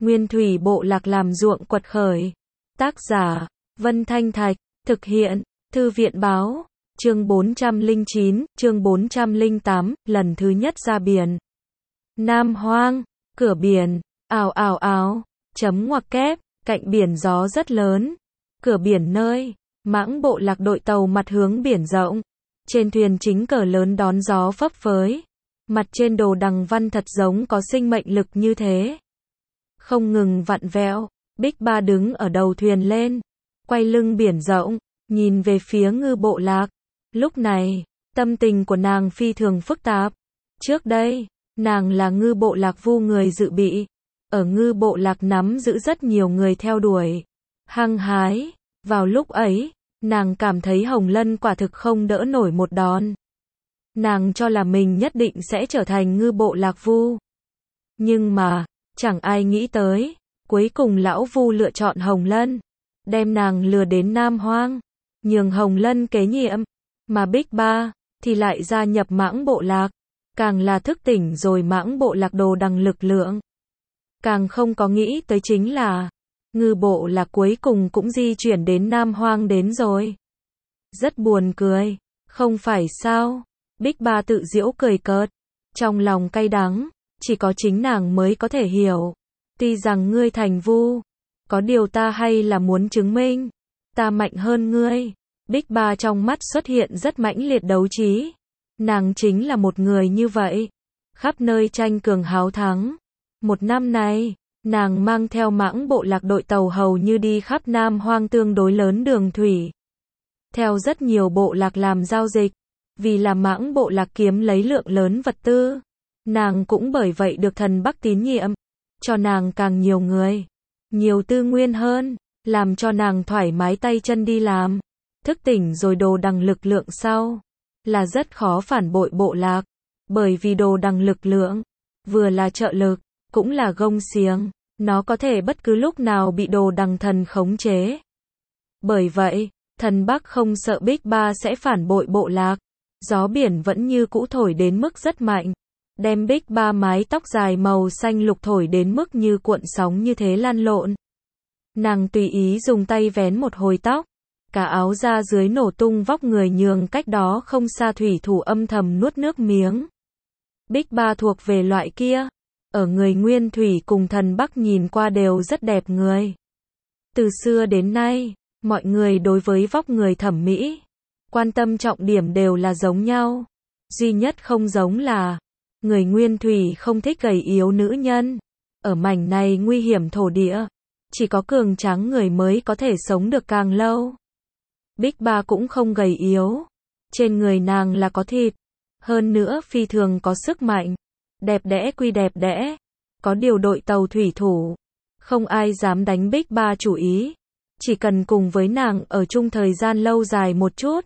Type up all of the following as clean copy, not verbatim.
Nguyên thủy bộ lạc làm ruộng quật khởi. Tác giả, Vân Thanh Thạch, thực hiện, Thư viện báo, chương 409, chương 408, lần thứ nhất ra biển. Nam Hoang, cửa biển, ào ào ào, chấm ngoặc kép, cạnh biển gió rất lớn. Cửa biển nơi, Mãng bộ lạc đội tàu mặt hướng biển rộng. Trên thuyền chính cờ lớn đón gió phấp phới. Mặt trên đồ đằng văn thật giống có sinh mệnh lực như thế. Không ngừng vặn vẹo, Bích Ba đứng ở đầu thuyền lên, quay lưng biển rộng, nhìn về phía ngư bộ lạc. Lúc này, tâm tình của nàng phi thường phức tạp. Trước đây, nàng là ngư bộ lạc Vu người dự bị. Ở ngư bộ lạc nắm giữ rất nhiều người theo đuổi. Hăng hái, vào lúc ấy, nàng cảm thấy Hồng Lân quả thực không đỡ nổi một đòn. Nàng cho là mình nhất định sẽ trở thành ngư bộ lạc Vu. Nhưng mà, chẳng ai nghĩ tới, cuối cùng lão Vu lựa chọn Hồng Lân, đem nàng lừa đến Nam Hoang, nhường Hồng Lân kế nhiệm, mà Bích Ba thì lại gia nhập Mãng bộ lạc, càng là thức tỉnh rồi Mãng bộ lạc đồ đằng lực lượng. Càng không có nghĩ tới chính là, ngư bộ lạc cuối cùng cũng di chuyển đến Nam Hoang đến rồi. Rất buồn cười, không phải sao? Bích Ba tự giễu cười cợt, trong lòng cay đắng, chỉ có chính nàng mới có thể hiểu. Tuy rằng ngươi thành Vu, có điều ta hay là muốn chứng minh, ta mạnh hơn ngươi. Bích Ba trong mắt xuất hiện rất mãnh liệt đấu trí. Nàng chính là một người như vậy, khắp nơi tranh cường háo thắng. Một năm này, nàng mang theo Mãng bộ lạc đội tàu hầu như đi khắp Nam Hoang tương đối lớn đường thủy. Theo rất nhiều bộ lạc làm giao dịch, vì là Mãng bộ lạc kiếm lấy lượng lớn vật tư. Nàng cũng bởi vậy được thần Bắc tín nhiệm, cho nàng càng nhiều người, nhiều tư nguyên hơn, làm cho nàng thoải mái tay chân đi làm. Thức tỉnh rồi đồ đằng lực lượng sau, là rất khó phản bội bộ lạc, bởi vì đồ đằng lực lượng, vừa là trợ lực, cũng là gông xiềng, nó có thể bất cứ lúc nào bị đồ đằng thần khống chế. Bởi vậy, thần Bắc không sợ Bích Ba sẽ phản bội bộ lạc, gió biển vẫn như cũ thổi đến mức rất mạnh, đem Bích Ba mái tóc dài màu xanh lục thổi đến mức như cuộn sóng như thế lan lộn. Nàng tùy ý dùng tay vén một hồi tóc, cả áo da dưới nổ tung vóc người nhường cách đó không xa thủy thủ âm thầm nuốt nước miếng. Bích Ba thuộc về loại kia, ở người Nguyên Thủy cùng thần Bắc nhìn qua đều rất đẹp người. Từ xưa đến nay, mọi người đối với vóc người thẩm mỹ, quan tâm trọng điểm đều là giống nhau. Duy nhất không giống là, người Nguyên Thủy không thích gầy yếu nữ nhân. Ở mảnh này nguy hiểm thổ địa, chỉ có cường tráng người mới có thể sống được càng lâu. Bích Ba cũng không gầy yếu, trên người nàng là có thịt, hơn nữa phi thường có sức mạnh, đẹp đẽ quy đẹp đẽ, có điều đội tàu thủy thủ, không ai dám đánh Bích Ba chủ ý, chỉ cần cùng với nàng ở chung thời gian lâu dài một chút,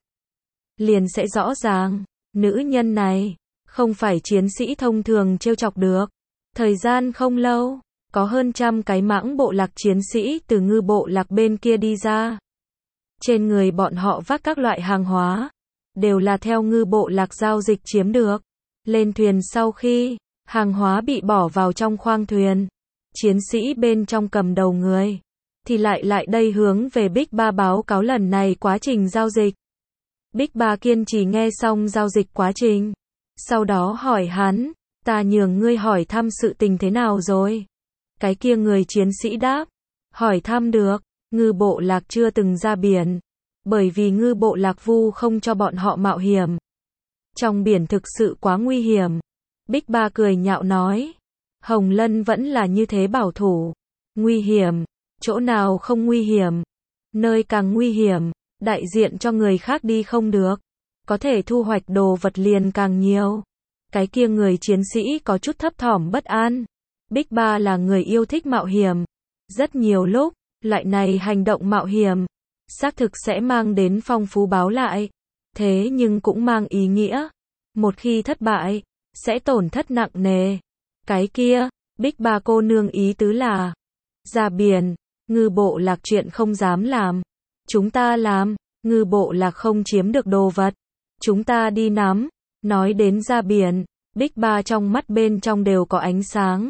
liền sẽ rõ ràng, nữ nhân này, không phải chiến sĩ thông thường trêu chọc được. Thời gian không lâu, có hơn 100 cái Mãng bộ lạc chiến sĩ từ ngư bộ lạc bên kia đi ra. Trên người bọn họ vác các loại hàng hóa, đều là theo ngư bộ lạc giao dịch chiếm được. Lên thuyền sau khi, hàng hóa bị bỏ vào trong khoang thuyền, chiến sĩ bên trong cầm đầu người, thì lại đây hướng về Bích Ba báo cáo lần này quá trình giao dịch. Bích Ba kiên trì nghe xong giao dịch quá trình, sau đó hỏi hắn, ta nhường ngươi hỏi thăm sự tình thế nào rồi? Cái kia người chiến sĩ đáp, hỏi thăm được, ngư bộ lạc chưa từng ra biển, bởi vì ngư bộ lạc Vu không cho bọn họ mạo hiểm. Trong biển thực sự quá nguy hiểm. Bích Ba cười nhạo nói, Hồng Lân vẫn là như thế bảo thủ. Nguy hiểm, chỗ nào không nguy hiểm? Nơi càng nguy hiểm, đại diện cho người khác đi không được, có thể thu hoạch đồ vật liền càng nhiều. Cái kia người chiến sĩ có chút thấp thỏm bất an. Bích Ba là người yêu thích mạo hiểm. Rất nhiều lúc, loại này hành động mạo hiểm, xác thực sẽ mang đến phong phú báo lại. Thế nhưng cũng mang ý nghĩa, một khi thất bại, sẽ tổn thất nặng nề. Cái kia, Bích Ba cô nương ý tứ là, ra biển, ngư bộ lạc chuyện không dám làm. Chúng ta làm, ngư bộ lạc không chiếm được đồ vật. Chúng ta đi nắm. Nói đến ra biển, Bích Ba trong mắt bên trong đều có ánh sáng.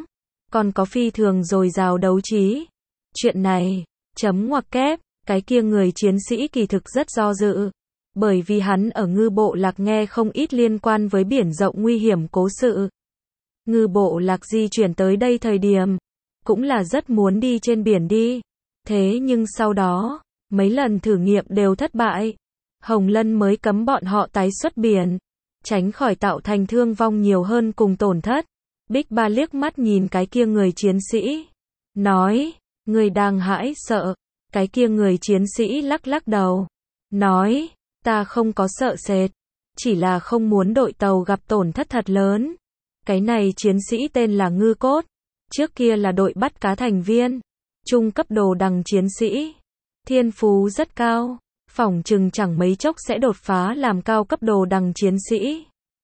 còn có phi thường dồi dào đấu trí. Chuyện này, chấm ngoặc kép, cái kia người chiến sĩ kỳ thực rất do dự. Bởi vì hắn ở Ngư Bộ Lạc nghe không ít liên quan với biển rộng nguy hiểm cố sự. Ngư Bộ Lạc di chuyển tới đây thời điểm, cũng là rất muốn đi trên biển đi. Thế nhưng sau đó, mấy lần thử nghiệm đều thất bại. Hồng Lân mới cấm bọn họ tái xuất biển, tránh khỏi tạo thành thương vong nhiều hơn cùng tổn thất. Bích Ba liếc mắt nhìn cái kia người chiến sĩ, nói, người đang hãi sợ. Cái kia người chiến sĩ lắc lắc đầu, nói, ta không có sợ sệt, chỉ là không muốn đội tàu gặp tổn thất thật lớn. Cái này chiến sĩ tên là Ngư Cốt, trước kia là đội bắt cá thành viên, trung cấp đồ đằng chiến sĩ, thiên phú rất cao, phỏng chừng chẳng mấy chốc sẽ đột phá làm cao cấp đồ đằng chiến sĩ.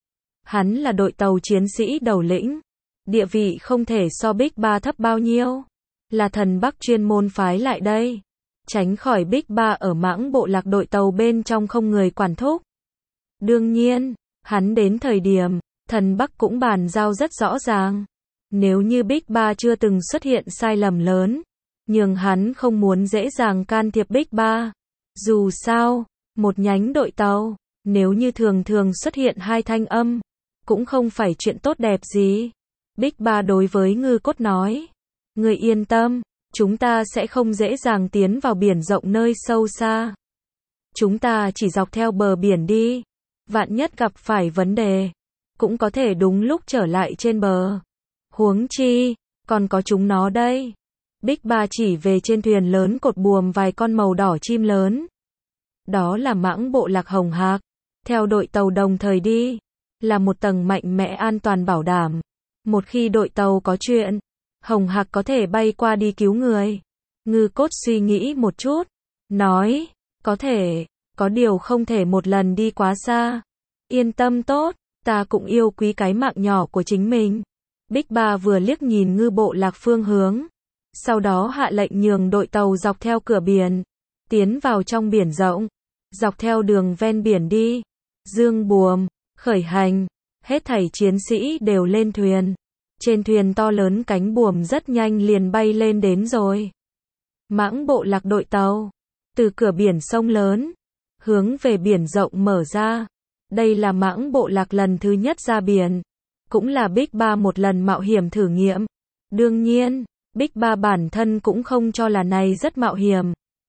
Hắn là đội tàu chiến sĩ đầu lĩnh, địa vị không thể so Bích Ba thấp bao nhiêu, là thần Bắc chuyên môn phái lại đây, tránh khỏi Bích Ba ở Mãng Bộ Lạc đội tàu bên trong không người quản thúc. Đương nhiên, hắn đến thời điểm, thần Bắc cũng bàn giao rất rõ ràng. Nếu như Bích Ba chưa từng xuất hiện sai lầm lớn, nhưng hắn không muốn dễ dàng can thiệp Bích Ba. Dù sao, một nhánh đội tàu, nếu như thường thường xuất hiện hai thanh âm, cũng không phải chuyện tốt đẹp gì. Bích Ba đối với Ngư Cốt nói, người yên tâm, chúng ta sẽ không dễ dàng tiến vào biển rộng nơi sâu xa. Chúng ta chỉ dọc theo bờ biển đi, vạn nhất gặp phải vấn đề, cũng có thể đúng lúc trở lại trên bờ. Huống chi, còn có chúng nó đây. Bích Ba chỉ về trên thuyền lớn cột buồm vài con màu đỏ chim lớn. Đó là Mãng Bộ Lạc Hồng Hạc. Theo đội tàu đồng thời đi, là một tầng mạnh mẽ an toàn bảo đảm. Một khi đội tàu có chuyện, Hồng Hạc có thể bay qua đi cứu người. Ngư Cốt suy nghĩ một chút, nói, có thể, có điều không thể một lần đi quá xa. Yên tâm tốt, ta cũng yêu quý cái mạng nhỏ của chính mình. Bích Ba vừa liếc nhìn Ngư Bộ Lạc phương hướng, sau đó hạ lệnh nhường đội tàu dọc theo cửa biển, tiến vào trong biển rộng, dọc theo đường ven biển đi. Dương buồm, khởi hành, hết thảy chiến sĩ đều lên thuyền. Trên thuyền to lớn cánh buồm rất nhanh liền bay lên đến rồi. Mãng Bộ Lạc đội tàu, từ cửa biển sông lớn, hướng về biển rộng mở ra. Đây là Mãng Bộ Lạc lần thứ nhất ra biển, cũng là Bích Ba một lần mạo hiểm thử nghiệm. Đương nhiên, Bích Ba bản thân cũng không cho là này rất mạo hiểm.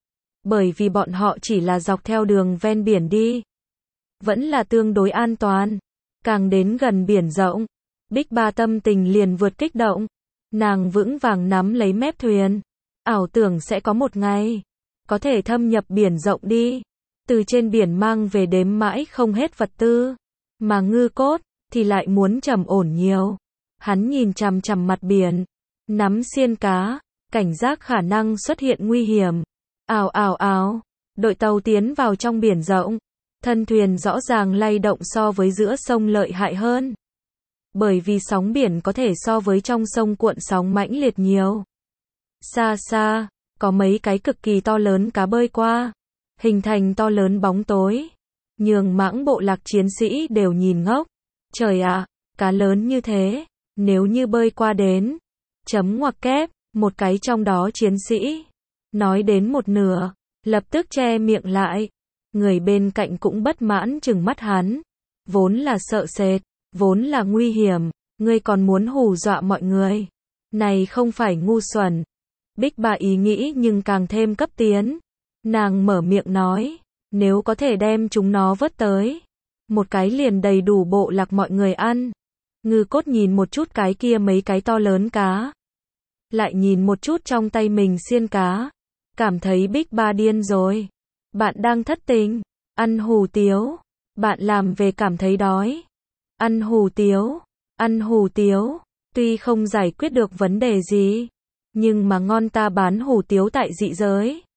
Bởi vì bọn họ chỉ là dọc theo đường ven biển đi, vẫn là tương đối an toàn. Càng đến gần biển rộng, Bích Ba tâm tình liền vượt kích động. Nàng vững vàng nắm lấy mép thuyền, ảo tưởng sẽ có một ngày có thể thâm nhập biển rộng đi, từ trên biển mang về đếm mãi không hết vật tư. Mà Ngư Cốt thì lại muốn trầm ổn nhiều. Hắn nhìn chằm chằm mặt biển, nắm xiên cá, cảnh giác khả năng xuất hiện nguy hiểm. Ào ào ào, đội tàu tiến vào trong biển rộng, thân thuyền rõ ràng lay động so với giữa sông lợi hại hơn. Bởi vì sóng biển có thể so với trong sông cuộn sóng mãnh liệt nhiều. Xa xa, có mấy cái cực kỳ to lớn cá bơi qua, hình thành to lớn bóng tối, nhường Mãng Bộ Lạc chiến sĩ đều nhìn ngốc. Trời ạ, cá lớn như thế, nếu như bơi qua đến, chấm ngoặc kép, một cái trong đó chiến sĩ, nói đến một nửa, lập tức che miệng lại. Người bên cạnh cũng bất mãn trừng mắt hắn, vốn là sợ sệt, vốn là nguy hiểm, ngươi còn muốn hù dọa mọi người. Này không phải ngu xuẩn. Bích Ba ý nghĩ nhưng càng thêm cấp tiến. Nàng mở miệng nói, nếu có thể đem chúng nó vớt tới, một cái liền đầy đủ bộ lạc mọi người ăn. Ngư Cốt nhìn một chút cái kia mấy cái to lớn cá, lại nhìn một chút trong tay mình xiên cá, cảm thấy Bích Ba điên rồi. Bạn đang thất tình, ăn hủ tiếu, bạn làm về cảm thấy đói, ăn hủ tiếu, ăn hủ tiếu, tuy không giải quyết được vấn đề gì, nhưng mà ngon. Ta bán hủ tiếu tại dị giới.